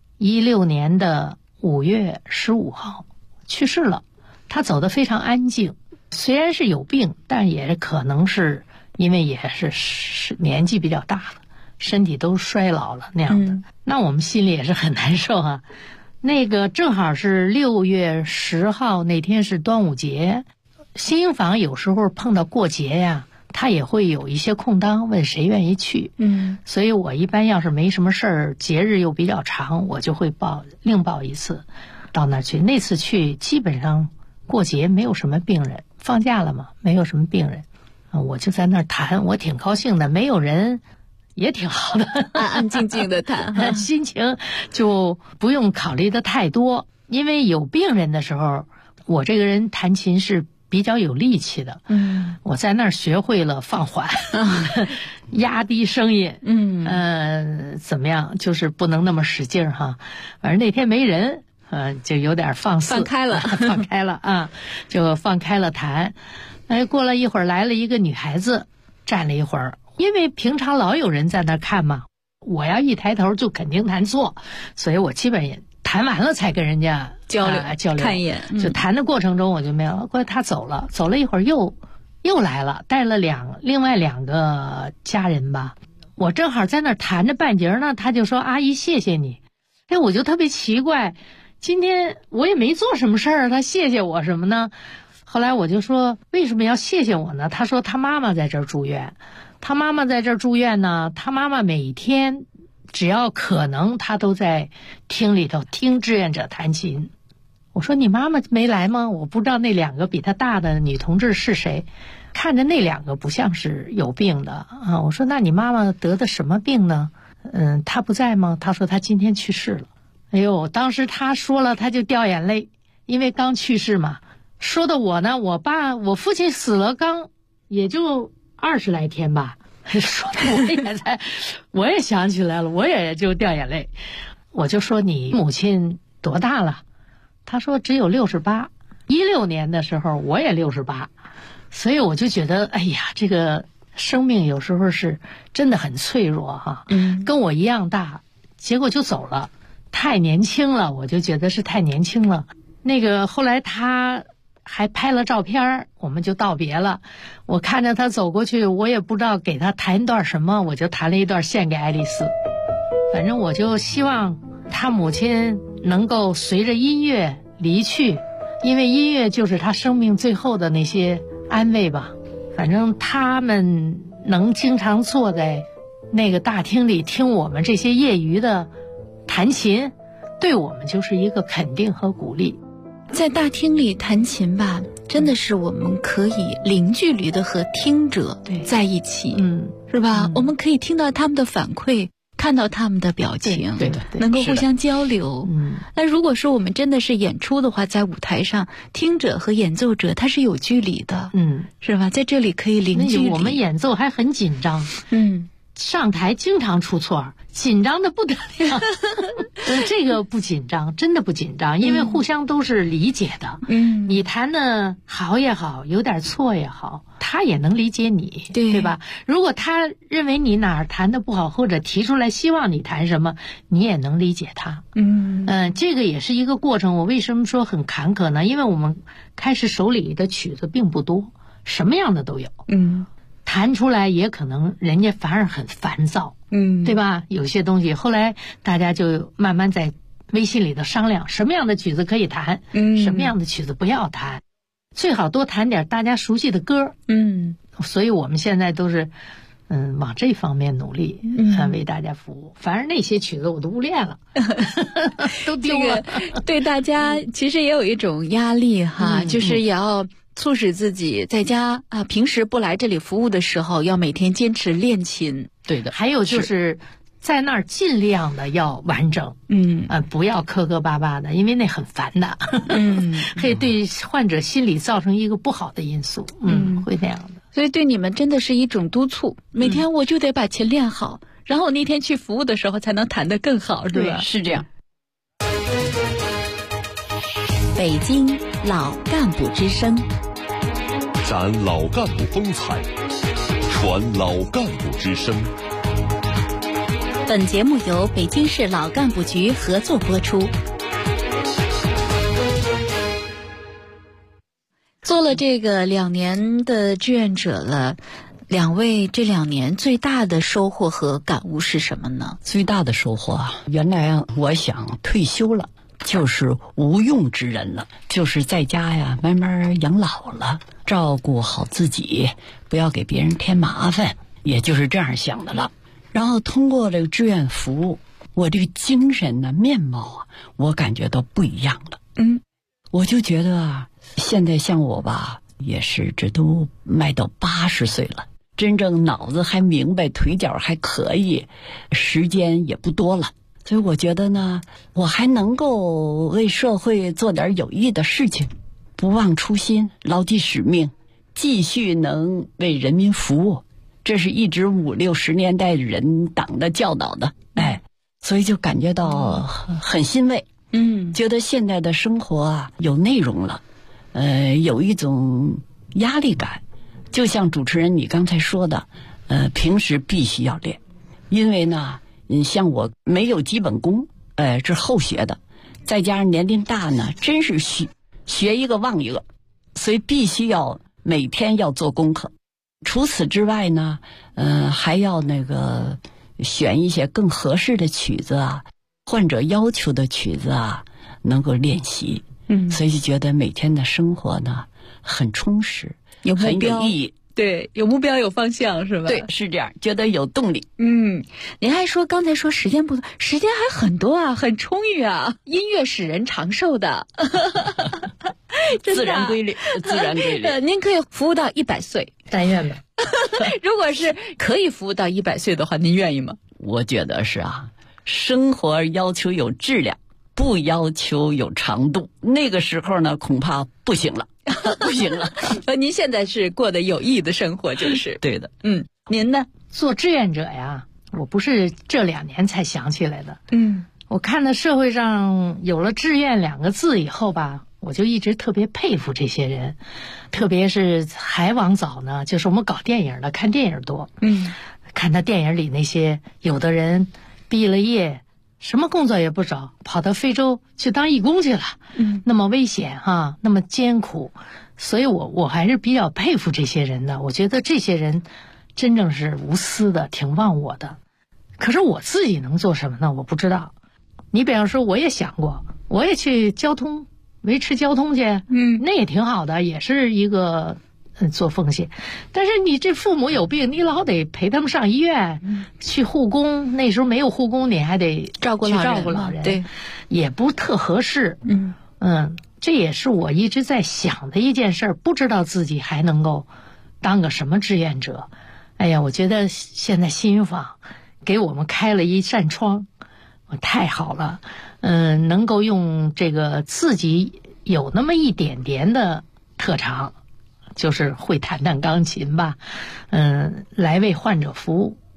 16年的5月15号去世了。他走得非常安静，虽然是有病，但也可能是因为也是年纪比较大了，身体都衰老了那样的。那我们心里也是很难受啊。那个正好是6月10号那天是端午节，新婴坊有时候碰到过节呀，他也会有一些空当，问谁愿意去。所以我一般要是没什么事儿，节日又比较长，我就会另报一次到那儿去。那次去基本上过节没有什么病人，放假了嘛，没有什么病人，我就在那儿弹，我挺高兴的，没有人也挺好的， 安安静静的弹， 心情就不用考虑的太多。因为有病人的时候，我这个人弹琴是比较有力气的。我在那儿学会了放缓，压低声音。怎么样？就是不能那么使劲哈。反正那天没人，就有点放开了， 放开了啊，就放开了弹。过了一会儿，来了一个女孩子，站了一会儿。因为平常老有人在那看嘛，我要一抬头就肯定弹错，所以我基本也弹完了才跟人家交流看一眼。 就弹的过程中我就没有。后来他走了一会儿又来了，带了另外2个家人吧。我正好在那弹着半截呢，他就说：“阿姨，谢谢你。”我就特别奇怪，今天我也没做什么事儿，他谢谢我什么呢？后来我就说：“为什么要谢谢我呢？”他说：“他妈妈在这儿住院。”他妈妈在这儿住院呢，他妈妈每天只要可能，他都在厅里头听志愿者弹琴。我说：“你妈妈没来吗？”我不知道那2个比她大的女同志是谁，看着那2个不像是有病的啊。我说：“那你妈妈得的什么病呢？”她不在吗？她说她今天去世了。哎呦，当时她说了，她就掉眼泪，因为刚去世嘛。说的我呢，我父亲死了也就20来天吧，说的我也想起来了，我也就掉眼泪。我就说：“你母亲多大了？”他说：“只有68。16年的时候我也68，所以我就觉得，哎呀，这个生命有时候是真的很脆弱哈。跟我一样大，结果就走了，太年轻了，我就觉得是太年轻了。那个后来他还拍了照片，我们就道别了。我看着他走过去，我也不知道给他弹一段什么，我就弹了一段献给爱丽丝。反正我就希望他母亲能够随着音乐离去，因为音乐就是他生命最后的那些安慰吧。反正他们能经常坐在那个大厅里听我们这些业余的弹琴，对我们就是一个肯定和鼓励。 在大厅里弹琴吧，真的是我们可以零距离的和听者在一起，是吧？我们可以听到他们的反馈，看到他们的表情， 对， 能够互相交流。那如果说我们真的是演出的话，在舞台上，听者和演奏者他是有距离的，是吧？在这里可以零距离。 我们演奏还很紧张， 上台经常出错，紧张的不得了。这个不紧张，真的不紧张，因为互相都是理解的。你弹的好也好，有点错也好，他也能理解你，对吧？如果他认为你哪儿弹的不好，或者提出来希望你弹什么，你也能理解他。这个也是一个过程。我为什么说很坎坷呢？因为我们开始手里的曲子并不多，什么样的都有。弹出来也可能人家反而很烦躁，对吧？有些东西后来大家就慢慢在微信里头商量，什么样的曲子可以弹，什么样的曲子不要弹，最好多弹点大家熟悉的歌。所以我们现在都是往这方面努力，为大家服务。反正那些曲子我都不练了，都丢了。 对大家其实也有一种压力哈，就是也要促使自己在家平时不来这里服务的时候，要每天坚持练琴。 对的，还有就是在那儿尽量的要完整，不要磕磕巴巴的，因为那很烦的，会对患者心理造成一个不好的因素，会那样的。 所以对你们真的是一种督促，每天我就得把琴练好，然后那天去服务的时候才能弹得更好，是吧？ 是这样。 北京老干部之声， 展老干部风采，传老干部之声。 本节目由北京市老干部局合作播出。 做了这个2年的志愿者了，2位这2年最大的收获和感悟是什么呢？ 最大的收获啊，原来我想退休了就是无用之人了，就是在家呀慢慢养老了，照顾好自己，不要给别人添麻烦，也就是这样想的了。然后通过这个志愿服务，我这个精神的面貌啊，我感觉到不一样了。我就觉得啊，现在像我吧，也是这都迈到80岁了，真正脑子还明白，腿脚还可以，时间也不多了。所以我觉得呢，我还能够为社会做点有益的事情，不忘初心，牢记使命，继续能为人民服务。这是一直50、60年代人党的教导的，所以就感觉到很欣慰。觉得现在的生活啊有内容了，有一种压力感。就像主持人你刚才说的，平时必须要练，因为呢，像我没有基本功，这是后学的，再加上年龄大呢，真是学一个忘一个，所以必须要每天要做功课。除此之外呢，还要那个选一些更合适的曲子啊，患者要求的曲子啊，能够练习。所以就觉得每天的生活呢很充实， 有目标， 很有意义。 对，有目标有方向是吧？ 对，是这样，觉得有动力。 您还说刚才说时间不多，时间还很多啊，很充裕啊，音乐使人长寿的。 自然规律，自然规律。 您可以服务到100岁， 但愿吧。 如果是可以服务到100岁的话，您愿意吗？ 我觉得是啊，生活要求有质量，不要求有长度。那个时候呢，恐怕不行了，不行了。 您现在是过得有意义的生活，就是对的。 您呢？ 做志愿者呀，我不是这2年才想起来的。我看到社会上有了志愿2个字以后吧，我就一直特别佩服这些人，特别是还往早呢，就是我们搞电影的，看电影多，看他电影里那些有的人毕了业，什么工作也不找，跑到非洲去当义工去了，那么危险哈，那么艰苦，所以我还是比较佩服这些人的。我觉得这些人真正是无私的，挺忘我的。可是我自己能做什么呢？我不知道。你比方说，我也想过，我也去维持交通去，那也挺好的，也是一个做奉献。但是你这父母有病，你老得陪他们上医院，去护工，那时候没有护工，你还得照顾老人， 对，也不特合适。这也是我一直在想的一件事，不知道自己还能够当个什么志愿者。哎呀，我觉得现在新坊给我们开了一扇窗，太好了。能够用这个自己有那么一点点的特长，就是会弹钢琴吧，来为患者服务，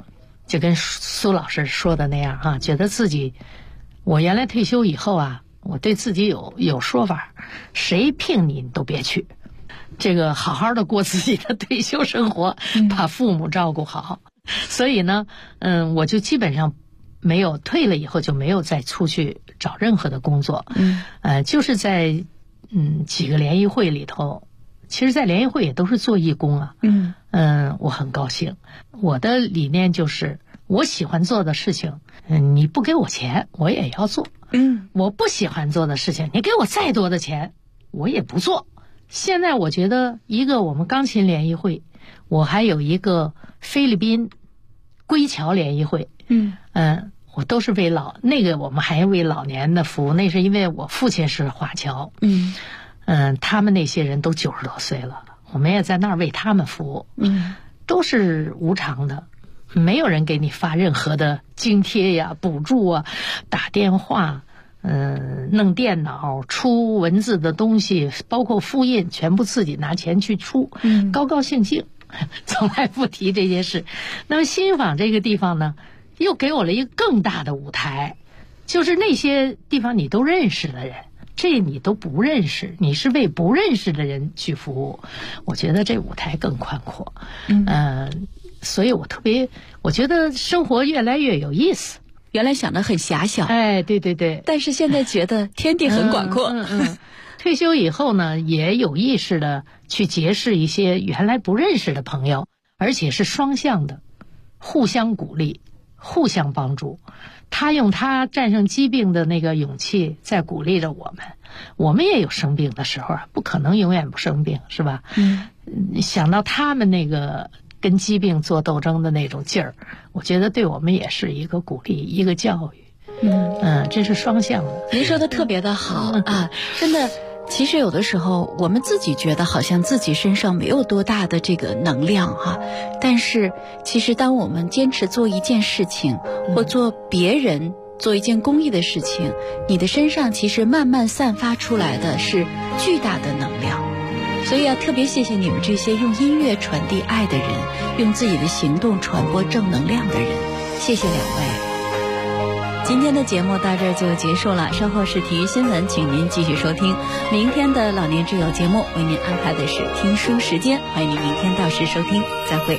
就跟苏老师说的那样啊，觉得自己，我原来退休以后啊，我对自己有说法，谁聘你都别去，这个好好的过自己的退休生活，把父母照顾好。所以呢，我就基本上没有退了以后就没有再出去找任何的工作，就是在几个联谊会里头，其实在联谊会也都是做义工啊，我很高兴。我的理念就是我喜欢做的事情，你不给我钱我也要做，我不喜欢做的事情，你给我再多的钱我也不做。现在我觉得一个我们钢琴联谊会，我还有一个菲律宾归侨联谊会，我都是为那个我们还为老年的服务，那是因为我父亲是华侨，他们那些人都90多岁了，我们也在那儿为他们服务，都是无偿的，没有人给你发任何的津贴呀、补助啊，打电话，弄电脑出文字的东西，包括复印，全部自己拿钱去出，高高兴兴，从来不提这些事。那么新坊这个地方呢，又给我了一个更大的舞台，就是那些地方你都认识的人，这你都不认识，你是为不认识的人去服务，我觉得这舞台更宽阔。所以我觉得生活越来越有意思。 原来想得很狭小， 哎，对对对， 但是现在觉得天地很广阔。 退休以后呢，也有意识的去结识一些原来不认识的朋友，而且是双向的，互相鼓励，互相帮助。他用他战胜疾病的那个勇气在鼓励着我们，我们也有生病的时候啊，不可能永远不生病，是吧？想到他们那个跟疾病做斗争的那种劲儿，我觉得对我们也是一个鼓励，一个教育。这是双向的。 您说的特别的好啊，真的。其实有的时候我们自己觉得好像自己身上没有多大的这个能量哈，但是其实当我们坚持做一件事情，或做别人做一件公益的事情，你的身上其实慢慢散发出来的是巨大的能量。所以要特别谢谢你们这些用音乐传递爱的人，用自己的行动传播正能量的人，谢谢两位。今天的节目到这儿就结束了，稍后是体育新闻，请您继续收听。明天的老年之友节目为您安排的是听书时间，欢迎您明天到时收听，再会。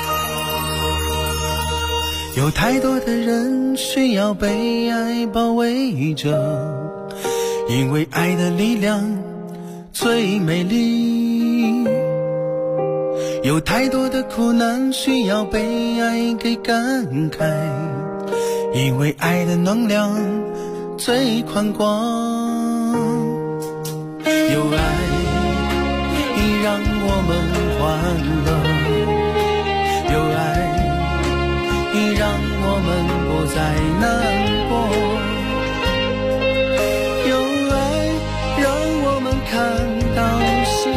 有太多的人需要被爱包围着，因为爱的力量最美丽。有太多的苦难需要被爱给感慨，因为爱的能量最宽广。有爱让我们欢乐，有爱让我们不再难过，有爱让我们看到希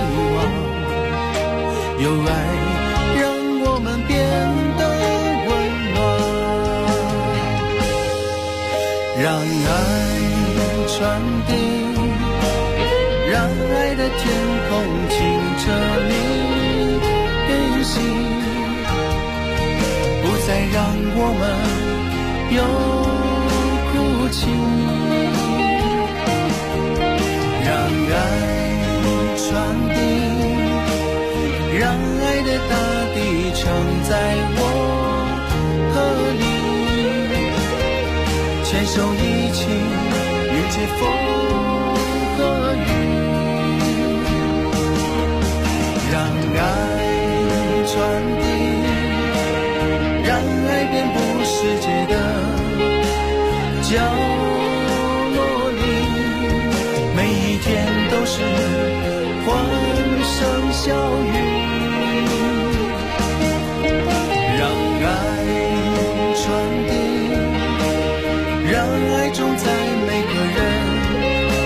望，有爱让我们变得温暖，让爱传递，让爱的天空清澈明晰，不再让我们有哭泣，让爱传递，让爱的大地承载我和你，牵手一起迎接风和雨，让爱传递，让爱遍布世界的角落里，每一天都是欢声笑语，让爱传递，让爱种在每个人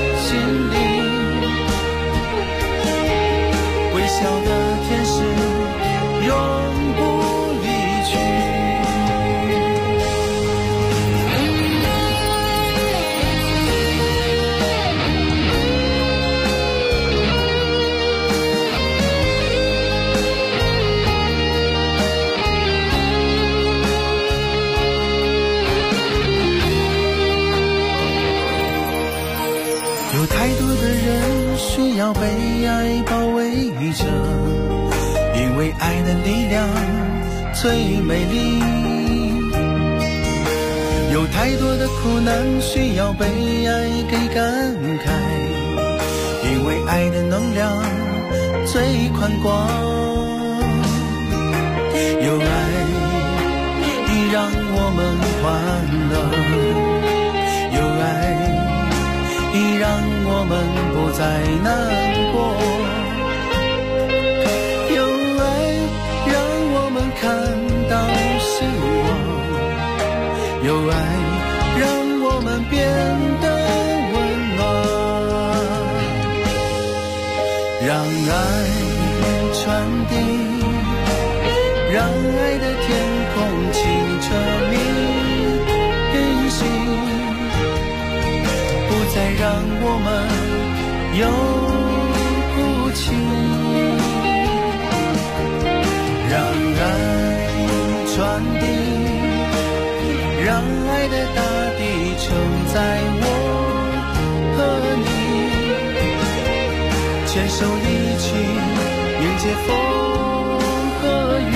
有太多的人需要被爱包围着，因为爱的力量最美丽。有太多的苦难需要被爱给感慨，因为爱的能量最宽广。有爱已让我们欢乐，有爱已让我们不再难过，有爱让我们看到希望，有爱让我们变得温暖，让爱传递，让爱的天空清澈明晰，不再让我们有哭泣，让爱传递，让爱的大地承载我和你，牵手一起迎接风和雨，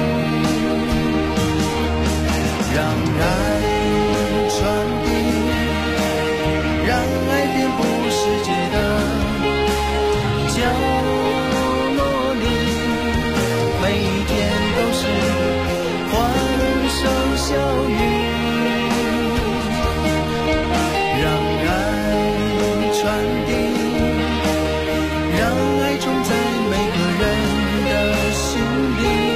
让爱传递，让爱遍布世界的角落里，每一天都是欢声笑语，让爱传递，让爱种在每个人的心里，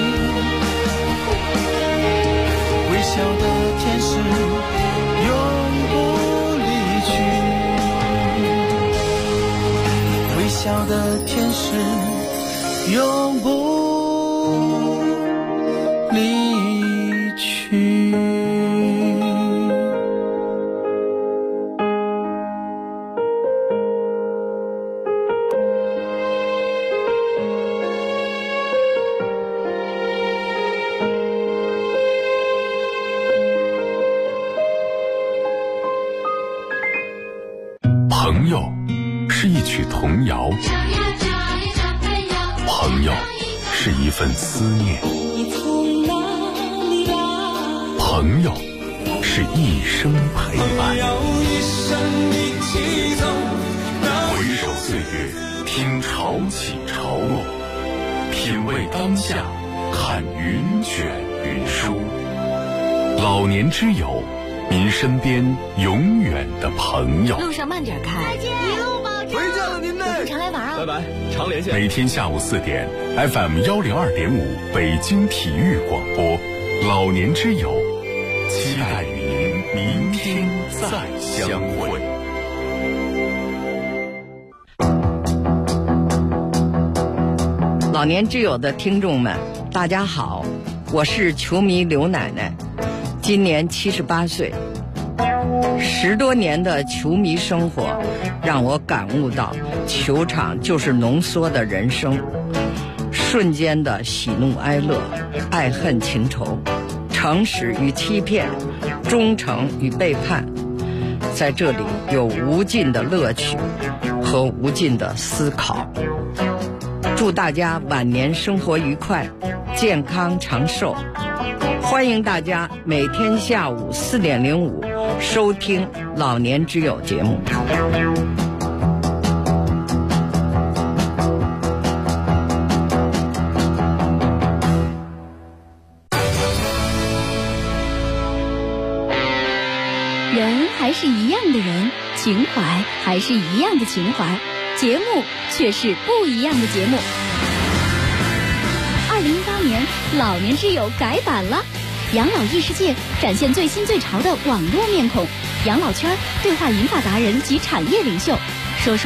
微笑的天使永不离去，微笑的天使永不离去。 朋友是一曲童谣，朋友是一份思念，朋友是一生陪伴。回首岁月，听潮起潮落，品味当下，看云卷云舒。老年之友，您身边永远的朋友。 路上慢点开， 一路保重。 回见了您嘞， 常来玩啊！ 拜拜，常连线。 每天下午4点 ，FM 102.5北京体育广播，老年之友，期待与您明天再相会。 老年之友的听众们，大家好，我是球迷刘奶奶，今年78岁。10多年的球迷生活，让我感悟到，球场就是浓缩的人生，瞬间的喜怒哀乐，爱恨情仇，诚实与欺骗，忠诚与背叛，在这里有无尽的乐趣和无尽的思考。祝大家晚年生活愉快，健康长寿。欢迎大家每天下午4点05收听老年之友节目。 人还是一样的人，情怀还是一样的情怀，节目却是不一样的节目。2018年老年之友改版了，养老异世界展现最新最潮的网络面孔，养老圈对话银发达人及产业领袖，说说